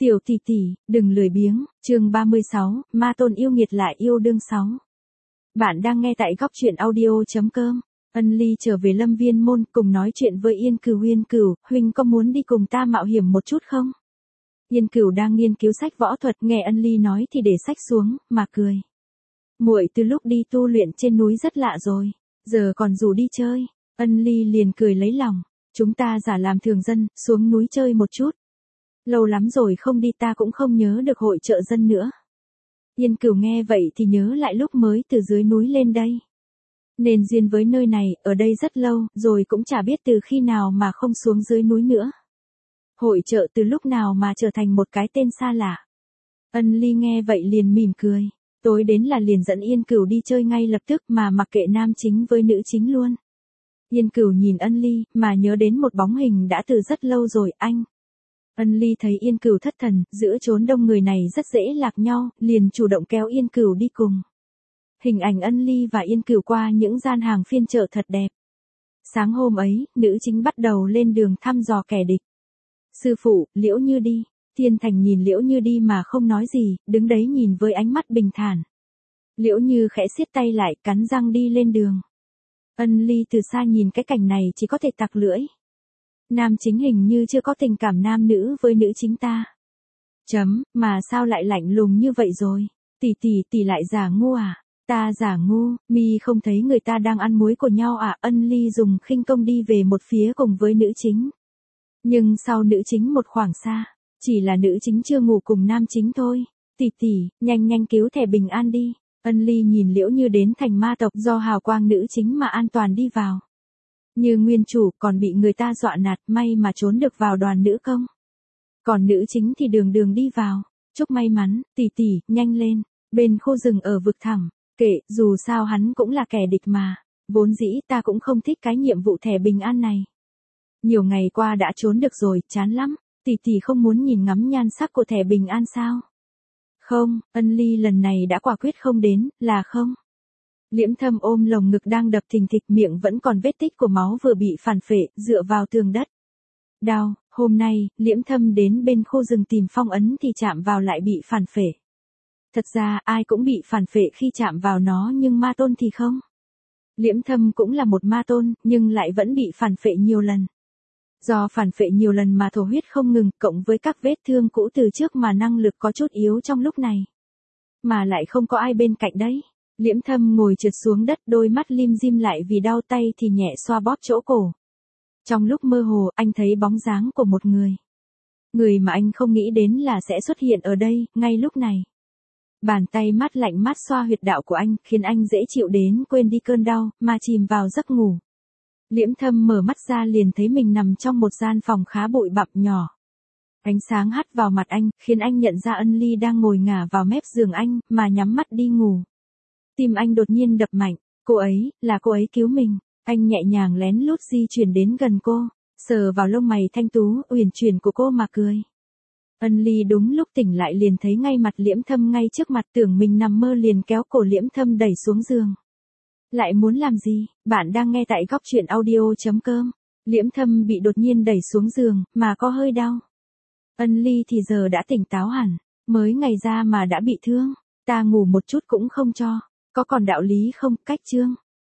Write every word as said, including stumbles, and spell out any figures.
Tiểu tỷ tỷ, đừng lười biếng, chương ba mươi sáu, ma tôn yêu nghiệt lại yêu đương sáu. Bạn đang nghe tại góc truyện audio.com. Ân Ly trở về Lâm Viên Môn cùng nói chuyện với Yên Cửu. Yên Cửu, huynh có muốn đi cùng ta mạo hiểm một chút không? Yên Cửu đang nghiên cứu sách võ thuật, nghe Ân Ly nói thì để sách xuống, mà cười. Muội từ lúc đi tu luyện trên núi rất lạ rồi, giờ còn rủ đi chơi. Ân Ly liền cười lấy lòng, chúng ta giả làm thường dân, xuống núi chơi một chút. Lâu lắm rồi không đi, ta cũng không nhớ được hội chợ dân nữa. Yên Cửu nghe vậy thì nhớ lại lúc mới từ dưới núi lên đây. Nên duyên với nơi này, ở đây rất lâu, rồi cũng chả biết từ khi nào mà không xuống dưới núi nữa. Hội chợ từ lúc nào mà trở thành một cái tên xa lạ. Ân Ly nghe vậy liền mỉm cười. Tối đến là liền dẫn Yên Cửu đi chơi ngay lập tức, mà mặc kệ nam chính với nữ chính luôn. Yên Cửu nhìn Ân Ly, mà nhớ đến một bóng hình đã từ rất lâu rồi, anh. Ân Ly thấy Yên Cửu thất thần, giữa chốn đông người này rất dễ lạc nhau, liền chủ động kéo Yên Cửu đi cùng. Hình ảnh Ân Ly và Yên Cửu qua những gian hàng phiên chợ thật đẹp. Sáng hôm ấy, nữ chính bắt đầu lên đường thăm dò kẻ địch. Sư phụ, Liễu Như đi. Thiên Thành nhìn Liễu Như đi mà không nói gì, đứng đấy nhìn với ánh mắt bình thản. Liễu Như khẽ siết tay lại, cắn răng đi lên đường. Ân Ly từ xa nhìn cái cảnh này chỉ có thể tặc lưỡi. Nam chính hình như chưa có tình cảm nam nữ với nữ chính ta. Chấm, mà sao lại lạnh lùng như vậy rồi? Tỷ tỷ tỷ lại giả ngu à? Ta giả ngu, mi không thấy người ta đang ăn muối của nhau à? Ân Ly dùng khinh công đi về một phía cùng với nữ chính. Nhưng sau nữ chính một khoảng xa, chỉ là nữ chính chưa ngủ cùng nam chính thôi. Tỷ tỷ, nhanh nhanh cứu thẻ bình an đi. Ân Ly nhìn Liễu Như đến thành ma tộc do hào quang nữ chính mà an toàn đi vào. Như nguyên chủ còn bị người ta dọa nạt, may mà trốn được vào đoàn nữ công. Còn nữ chính thì đường đường đi vào. Chúc may mắn, tỷ tỷ, nhanh lên. Bên khu rừng ở vực thẳm, kệ, dù sao hắn cũng là kẻ địch mà. Vốn dĩ ta cũng không thích cái nhiệm vụ thẻ bình an này. Nhiều ngày qua đã trốn được rồi, chán lắm. Tỷ tỷ không muốn nhìn ngắm nhan sắc của thẻ bình an sao? Không, Ân Ly lần này đã quả quyết không đến, là không. Liễm Thâm ôm lồng ngực đang đập thình thịch, miệng vẫn còn vết tích của máu vừa bị phản phệ, dựa vào tường đất. Đau, hôm nay, Liễm Thâm đến bên khu rừng tìm phong ấn thì chạm vào lại bị phản phệ. Thật ra ai cũng bị phản phệ khi chạm vào nó, nhưng ma tôn thì không. Liễm Thâm cũng là một ma tôn, nhưng lại vẫn bị phản phệ nhiều lần. Do phản phệ nhiều lần mà thổ huyết không ngừng, cộng với các vết thương cũ từ trước mà năng lực có chút yếu trong lúc này. Mà lại không có ai bên cạnh đấy. Liễm Thâm ngồi trượt xuống đất, đôi mắt lim dim lại vì đau, tay thì nhẹ xoa bóp chỗ cổ. Trong lúc mơ hồ, anh thấy bóng dáng của một người. Người mà anh không nghĩ đến là sẽ xuất hiện ở đây, ngay lúc này. Bàn tay mát lạnh mát xoa huyệt đạo của anh, khiến anh dễ chịu đến quên đi cơn đau, mà chìm vào giấc ngủ. Liễm Thâm mở mắt ra liền thấy mình nằm trong một gian phòng khá bụi bặm nhỏ. Ánh sáng hắt vào mặt anh, khiến anh nhận ra Ân Ly đang ngồi ngả vào mép giường anh, mà nhắm mắt đi ngủ. Tim anh đột nhiên đập mạnh, cô ấy, là cô ấy cứu mình. Anh nhẹ nhàng lén lút di chuyển đến gần cô, sờ vào lông mày thanh tú, uyển chuyển của cô mà cười. Ân Ly đúng lúc tỉnh lại liền thấy ngay mặt Liễm Thâm ngay trước mặt, tưởng mình nằm mơ liền kéo cổ Liễm Thâm đẩy xuống giường. Lại muốn làm gì? Bạn đang nghe tại góc truyện audio.com. Liễm Thâm bị đột nhiên đẩy xuống giường, mà có hơi đau. Ân Ly thì giờ đã tỉnh táo hẳn, mới ngày ra mà đã bị thương. Ta ngủ một chút cũng không cho. Có còn đạo lý không? Cách chương.